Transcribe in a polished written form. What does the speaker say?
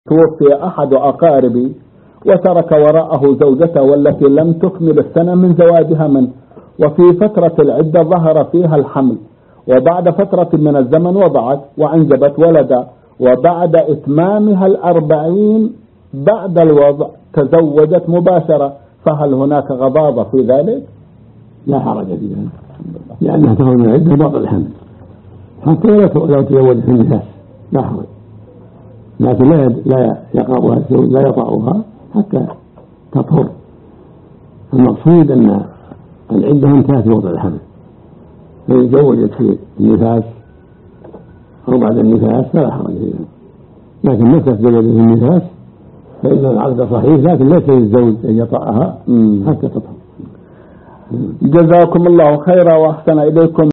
توفي أحد أقاربي وترك وراءه زوجته والتي لم تكمل السنة من زواجها منه، وفي فترة العدة ظهر فيها الحمل، وبعد فترة من الزمن وضعت وأنجبت ولدا، وبعد إتمامها 40 بعد الوضع تزوجت مباشرة، فهل هناك غضاضة في ذلك؟ لا حرج في ذلك، لأنها تخرج من العدة بعد الحمل، حتى لو تزوجت في النفاس لا حرج، لكن لا يقربها الزوج، لا يطأها حتى تطهر. المقصود أن العدة انتهت في وضع الحمل، فإن تزوجت في النفاس أو بعد النفاس فلا حرج فيها، لكن متى تزوجت في النفاس فإن العقد صحيح، لكن ليس للزوج أن يطأها حتى تطهر. جزاكم الله خيرا وأحسن إليكم.